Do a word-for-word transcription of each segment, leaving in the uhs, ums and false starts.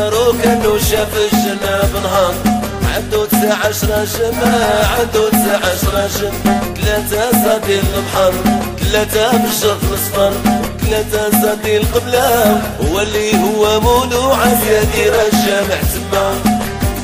دارو كانو شاف الجنة بنهار عندو تسع عشرة جماعة عندو تسع عشرة جماعة ثلاثة صديق البحر ثلاثة بالشرق الأصفر ثلاثة صديق القبلة هو اللي هو مولو عافية دير الجامع تما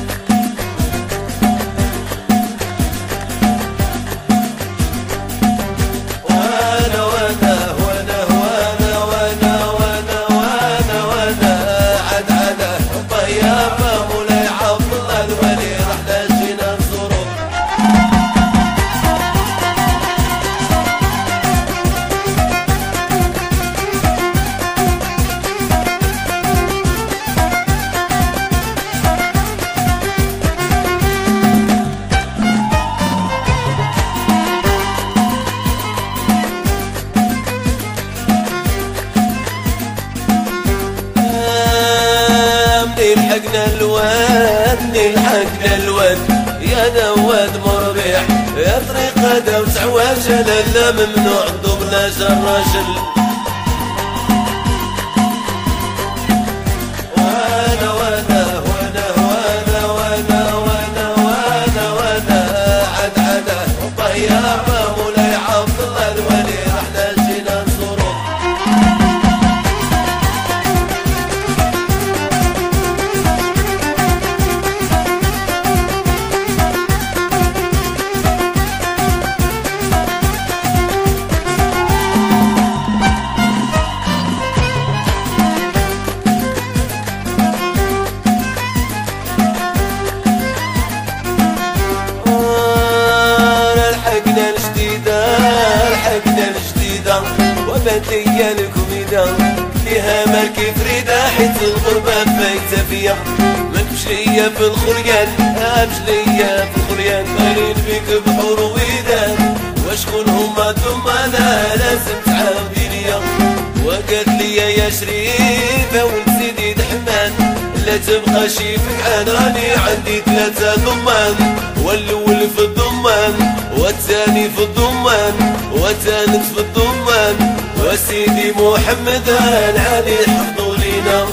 نلحقنا الواد نلحقنا الواد يا نواد مربيح يا طريق هذا وتعواش لا ممنوع ضبنا جراجل وانا وانا وانا وانا وانا وانا وانا وانا عد عدا طيابة مولاي عبد الله الولي رحنا جينا نزوروه وبدي الكوميدا ليها مالكي فريدة حيت الغربة فايتة فيا ماكش ليا في الخريان ماكش ليا في الخريان قايلين بيك بحور ويدان وشكون هما ثمانا لازم تعاودي ليا وقالت ليا يا شريفة ولد سيدي دحمان لا تبقى شي فكعان راني عندي ثلاثة ضمان والاول في الضمان والثاني في الضمان والثالث في الضمان وسيدي محمد العالي حفظوا لينا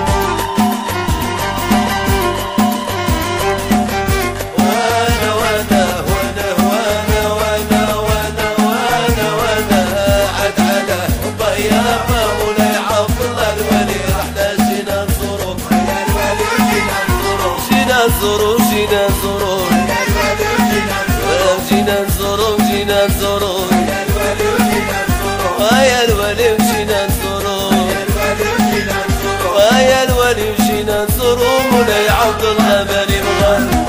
وانا وانا وانا وانا وانا وانا وانا وانا عد عدا طيابة مولاي عبد الله الولي رحنا جينا نزورو جينا نزورو جينا نزورو جينا نزورو جينا نزورو ويا الولي وجينا نزورو ويا الولي وجينا نزورو مولاي عبد الله بني مغار